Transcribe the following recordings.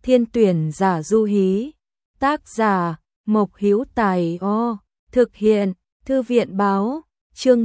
Thiên tuyển giả du hí. Tác giả Mộc Hữu Tài. Thực hiện Thư viện báo. Chương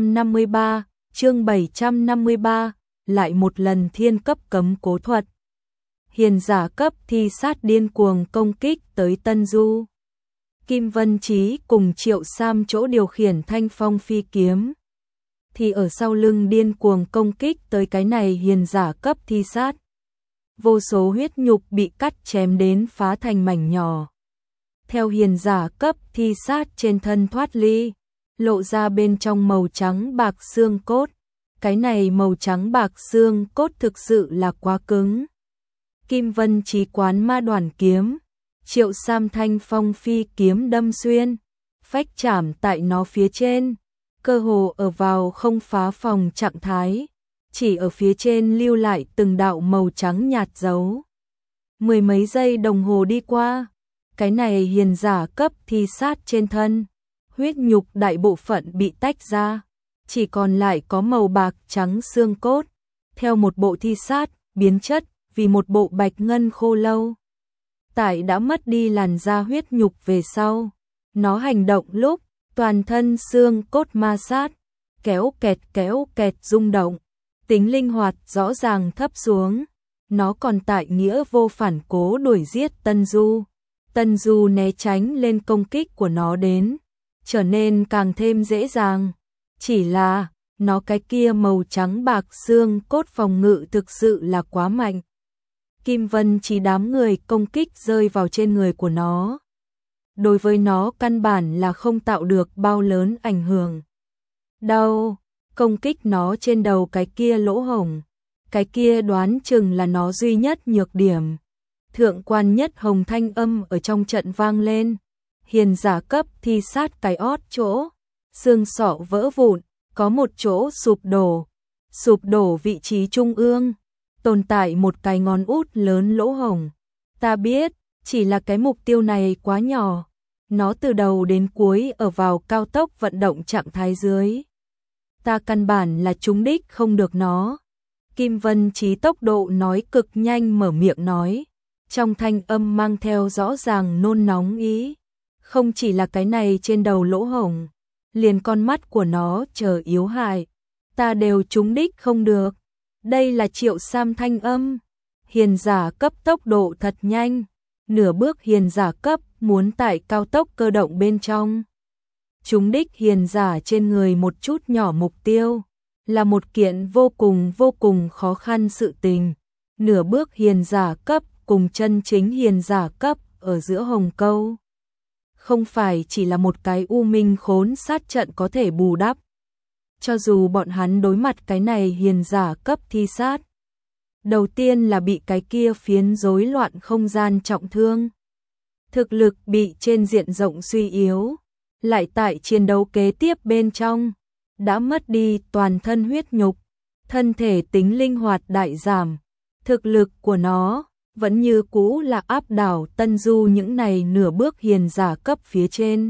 753, lại một lần thiên cấp cấm cố thuật. Hiền giả cấp thi sát điên cuồng công kích tới Tân Du. Kim Vân Chí cùng Triệu Sam chỗ điều khiển Thanh Phong phi kiếm, thì ở sau lưng điên cuồng công kích tới cái này hiền giả cấp thi sát. Vô số huyết nhục bị cắt chém đến phá thành mảnh nhỏ. Theo hiền giả cấp thi sát trên thân thoát ly, lộ ra bên trong màu trắng bạc xương cốt. Cái này màu trắng bạc xương cốt thực sự là quá cứng. Kim Vân Chí quán ma đoàn kiếm, Triệu Sam Thanh Phong phi kiếm đâm xuyên, phách chạm tại nó phía trên, cơ hồ ở vào không phá phòng trạng thái, chỉ ở phía trên lưu lại từng đạo màu trắng nhạt dấu. Mười mấy giây đồng hồ đi qua, cái này hiền giả cấp thi sát trên thân, huyết nhục đại bộ phận bị tách ra, chỉ còn lại có màu bạc trắng xương cốt, theo một bộ thi sát biến chất vì một bộ bạch ngân khô lâu. Tại đã mất đi làn da huyết nhục về sau, nó hành động lúc toàn thân xương cốt ma sát, kéo kẹt rung động, tính linh hoạt rõ ràng thấp xuống. Nó còn tại nghĩa vô phản cố đuổi giết Tân Du. Tân Du né tránh lên công kích của nó đến, trở nên càng thêm dễ dàng. Chỉ là, nó cái kia màu trắng bạc xương cốt phòng ngự thực sự là quá mạnh. Kim Vân Chí đám người công kích rơi vào trên người của nó, đối với nó căn bản là không tạo được bao lớn ảnh hưởng. Đau, công kích nó trên đầu cái kia lỗ hổng, cái kia đoán chừng là nó duy nhất nhược điểm. Thượng quan Nhất Hồng thanh âm ở trong trận vang lên, hiền giả cấp thi sát cái ót chỗ, xương sọ vỡ vụn, có một chỗ sụp đổ vị trí trung ương, tồn tại một cái ngón út lớn lỗ hổng. Ta biết, chỉ là cái mục tiêu này quá nhỏ, nó từ đầu đến cuối ở vào cao tốc vận động trạng thái dưới. Ta căn bản là trúng đích không được nó. Kim Vân Chí tốc độ nói cực nhanh mở miệng nói, trong thanh âm mang theo rõ ràng nôn nóng ý. Không chỉ là cái này trên đầu lỗ hổng, liền con mắt của nó chờ yếu hại, ta đều trúng đích không được. Đây là Triệu Sam thanh âm. Hiền giả cấp tốc độ thật nhanh, nửa bước hiền giả cấp muốn tại cao tốc cơ động bên trong trúng đích hiền giả trên người một chút nhỏ mục tiêu, là một kiện vô cùng khó khăn sự tình. Nửa bước hiền giả cấp cùng chân chính hiền giả cấp ở giữa hồng câu, không phải chỉ là một cái u minh khốn sát trận có thể bù đắp. Cho dù bọn hắn đối mặt cái này hiền giả cấp thi sát, đầu tiên là bị cái kia phiến rối loạn không gian trọng thương, thực lực bị trên diện rộng suy yếu, lại tại chiến đấu kế tiếp bên trong đã mất đi toàn thân huyết nhục, thân thể tính linh hoạt đại giảm, thực lực của nó vẫn như cũ là áp đảo Tân Du những này nửa bước hiền giả cấp phía trên.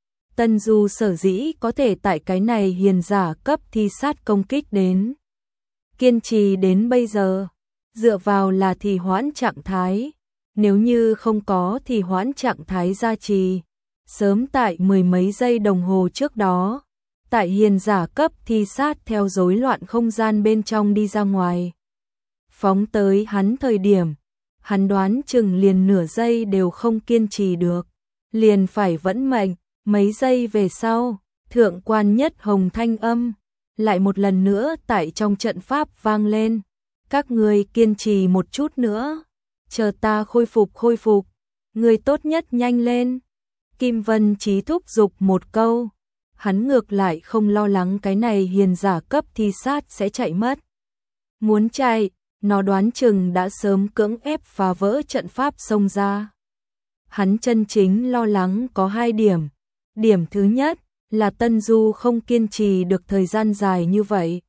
Tân Du sở dĩ có thể tại cái này hiền giả cấp thi sát công kích đến, kiên trì đến bây giờ, dựa vào là trì hoãn trạng thái. Nếu như không có trì hoãn trạng thái gia trì, sớm tại mười mấy giây đồng hồ trước đó, tại hiền giả cấp thi sát theo rối loạn không gian bên trong đi ra ngoài, phóng tới hắn thời điểm, hắn đoán chừng liền nửa giây đều không kiên trì được, liền phải vẫn mệnh. Mấy giây về sau, thượng quan Nhất Hồng thanh âm lại một lần nữa tại trong trận pháp vang lên, các ngươi kiên trì một chút nữa, chờ ta khôi phục, người tốt nhất nhanh lên. Kim Vân Chí thúc giục một câu, hắn ngược lại không lo lắng cái này hiền giả cấp thi sát sẽ chạy mất. Muốn chạy, nó đoán chừng đã sớm cưỡng ép phá vỡ trận pháp xông ra. Hắn chân chính lo lắng có hai điểm. Điểm thứ nhất là Tân Du không kiên trì được thời gian dài như vậy,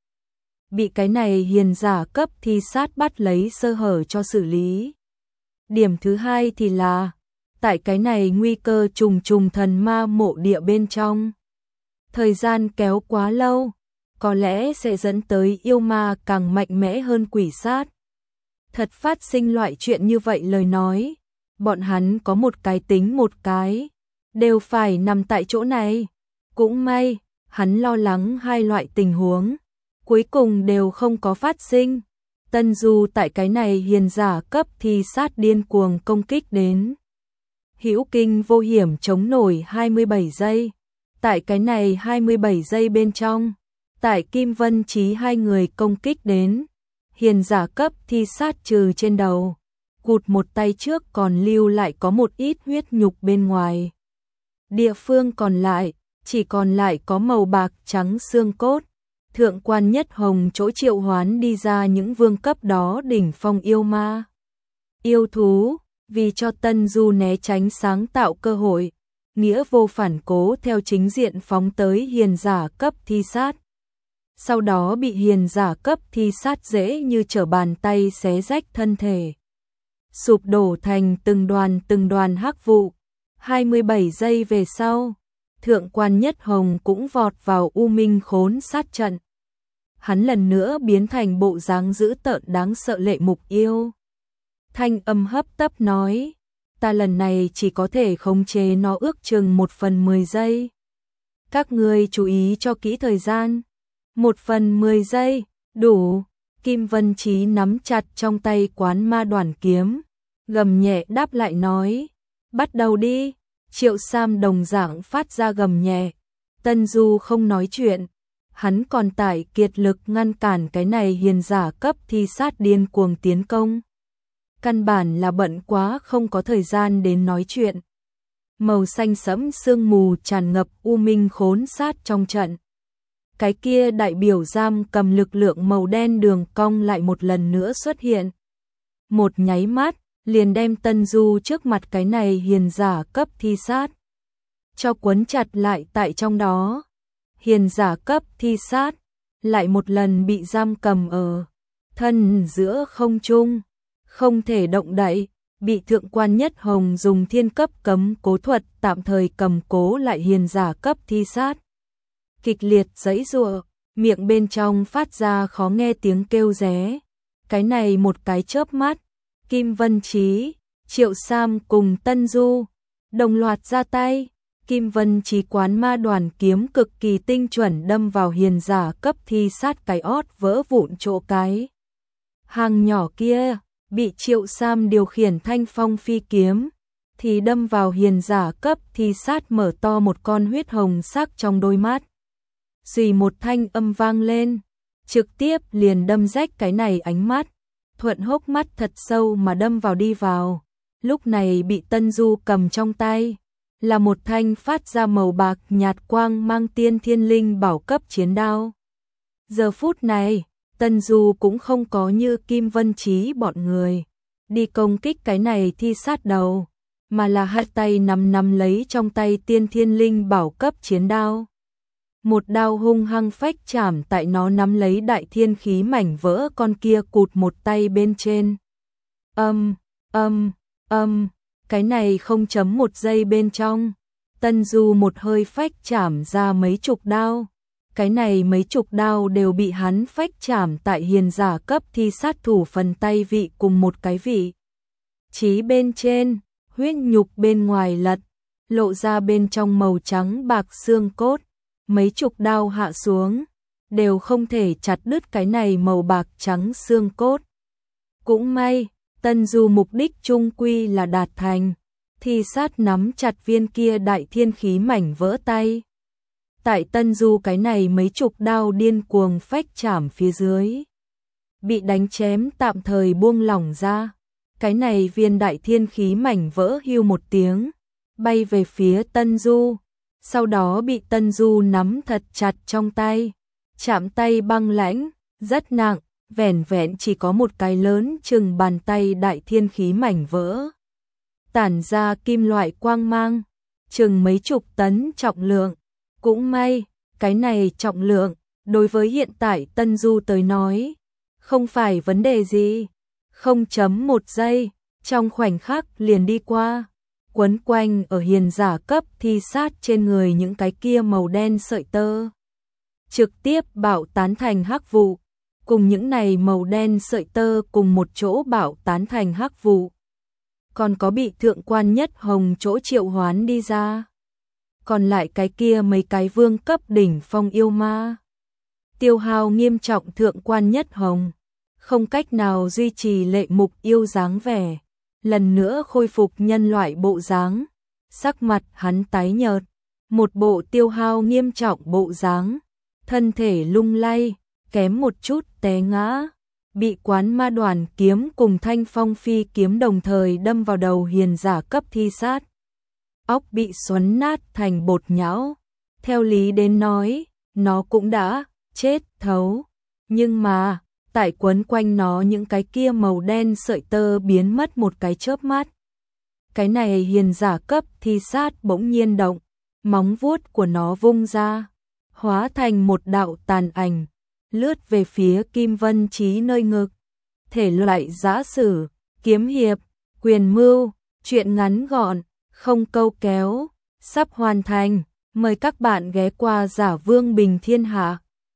bị cái này hiền giả cấp thi sát bắt lấy sơ hở cho xử lý. Điểm thứ hai thì là tại cái này nguy cơ trùng thần ma mộ địa bên trong, thời gian kéo quá lâu, có lẽ sẽ dẫn tới yêu ma càng mạnh mẽ hơn quỷ sát. thật phát sinh loại chuyện như vậy lời nói, bọn hắn có một cái tính một cái, đều phải nằm tại chỗ này. Cũng may, hắn lo lắng hai loại tình huống, cuối cùng đều không có phát sinh. Tân Du tại cái này hiền giả cấp thi sát điên cuồng công kích đến. Hữu Kinh vô hiểm chống nổi 27 giây. Tại cái này 27 giây bên trong, tại Kim Vân Chí hai người công kích đến. Hiền giả cấp thi sát trừ trên đầu, cụt một tay trước còn lưu lại có một ít huyết nhục bên ngoài. Địa phương còn lại, chỉ còn lại có màu bạc trắng xương cốt. Thượng quan Nhất Hồng chỗ triệu hoán đi ra những vương cấp đó đỉnh phong yêu ma. Yêu thú, vì cho Tân Du né tránh sáng tạo cơ hội, nghĩa vô phản cố theo chính diện phóng tới hiền giả cấp thi sát. Sau đó bị hiền giả cấp thi sát dễ như trở bàn tay xé rách thân thể, sụp đổ thành từng đoàn hắc vụ. 27 giây về sau, Thượng quan Nhất Hồng cũng vọt vào U Minh Khốn sát trận. Hắn lần nữa biến thành bộ dáng dữ tợn đáng sợ lệ mục yêu. Thanh âm hấp tấp nói, ta lần này chỉ có thể khống chế nó ước chừng 1/10 giây. Các ngươi chú ý cho kỹ thời gian. 1/10 giây, đủ. Kim Vân Chí nắm chặt trong tay quán ma đoàn kiếm, gầm nhẹ đáp lại nói, bắt đầu đi. Triệu Sam đồng dạng phát ra gầm nhẹ. Tân Du không nói chuyện, hắn còn tải kiệt lực ngăn cản cái này hiền giả cấp thi sát điên cuồng tiến công. Căn bản là bận quá không có thời gian đến nói chuyện. Màu xanh sẫm sương mù tràn ngập U Minh Khốn sát trong trận. Cái kia đại biểu giam cầm lực lượng màu đen đường cong lại một lần nữa xuất hiện. Một nháy mắt, liền đem Tân Du trước mặt cái này hiền giả cấp thi sát cho quấn chặt lại tại trong đó. Hiền giả cấp thi sát lại một lần bị giam cầm ở thân giữa không trung, không thể động đậy, bị Thượng quan Nhất Hồng dùng thiên cấp cấm cố thuật tạm thời cầm cố lại hiền giả cấp thi sát. Kịch liệt giãy giụa, miệng bên trong phát ra khó nghe tiếng kêu ré. Cái này một cái chớp mắt, Kim Vân Chí, Triệu Sam cùng Tân Du đồng loạt ra tay. Kim Vân Chí quán ma đoàn kiếm cực kỳ tinh chuẩn đâm vào hiền giả cấp thi sát cái ót vỡ vụn chỗ cái hàng nhỏ kia, bị Triệu Sam điều khiển thanh phong phi kiếm thì đâm vào hiền giả cấp thi sát mở to một con huyết hồng sắc trong đôi mắt. Xì một thanh âm vang lên, trực tiếp liền đâm rách cái này ánh mắt, thuận hốc mắt thật sâu mà đâm vào đi vào. Lúc này bị Tân Du cầm trong tay, là một thanh phát ra màu bạc nhạt quang mang tiên thiên linh bảo cấp chiến đao. Giờ phút này, Tân Du cũng không có như Kim Vân Chí bọn người đi công kích cái này thi sát đầu, mà là hai tay nắm lấy trong tay tiên thiên linh bảo cấp chiến đao. Một đao hung hăng phách chạm tại nó nắm lấy đại thiên khí mảnh vỡ con kia cụt một tay bên trên. Cái này 0.1 giây bên trong, Tân Du một hơi phách chạm ra mấy chục đao. Cái này mấy chục đao đều bị hắn phách chạm tại hiền giả cấp thi sát thủ phần tay vị cùng một cái vị. Chí bên trên, huyết nhục bên ngoài lật, lộ ra bên trong màu trắng bạc xương cốt. Mấy chục đao hạ xuống, đều không thể chặt đứt cái này màu bạc trắng xương cốt. Cũng may, Tân Du mục đích chung quy là đạt thành, thi sát nắm chặt viên kia đại thiên khí mảnh vỡ tay. Tại Tân Du cái này mấy chục đao điên cuồng phách chạm phía dưới, bị đánh chém tạm thời buông lỏng ra. Cái này viên đại thiên khí mảnh vỡ hưu một tiếng, bay về phía Tân Du. Sau đó bị Tân Du nắm thật chặt trong tay, chạm tay băng lãnh, rất nặng, vẻn vẹn chỉ có một cái lớn chừng bàn tay đại thiên khí mảnh vỡ. Tản ra kim loại quang mang, chừng mấy chục tấn trọng lượng. Cũng may, cái này trọng lượng, đối với hiện tại Tân Du tới nói, không phải vấn đề gì. 0.1 giây, trong khoảnh khắc liền đi qua. Quấn quanh ở hiền giả cấp thi sát trên người những cái kia màu đen sợi tơ, trực tiếp bạo tán thành hắc vụ. cùng những này màu đen sợi tơ cùng một chỗ bạo tán thành hắc vụ. Còn có bị thượng quan nhất hồng chỗ triệu hoán đi ra. Còn lại cái kia mấy cái vương cấp đỉnh phong yêu ma. Tiêu hao nghiêm trọng thượng quan nhất hồng. Không cách nào duy trì lệ mục yêu dáng vẻ. Lần nữa khôi phục nhân loại bộ dáng. Sắc mặt hắn tái nhợt. Một bộ tiêu hao nghiêm trọng bộ dáng. Thân thể lung lay, kém một chút té ngã. Bị quán ma đoàn kiếm cùng thanh phong phi kiếm đồng thời đâm vào đầu hiền giả cấp thi sát. Óc bị xoắn nát thành bột nhão. Theo lý đến nói, nó cũng đã chết thấu. Nhưng mà, tại quấn quanh nó những cái kia màu đen sợi tơ biến mất một cái chớp mắt. Cái này hiền giả cấp thi sát bỗng nhiên động, móng vuốt của nó vung ra, hóa thành một đạo tàn ảnh, lướt về phía Kim Vân Chí nơi ngực. Thể loại giã sử, kiếm hiệp, quyền mưu, truyện ngắn gọn, không câu kéo, sắp hoàn thành. Mời các bạn ghé qua Giả Vương Bình Thiên Hạ.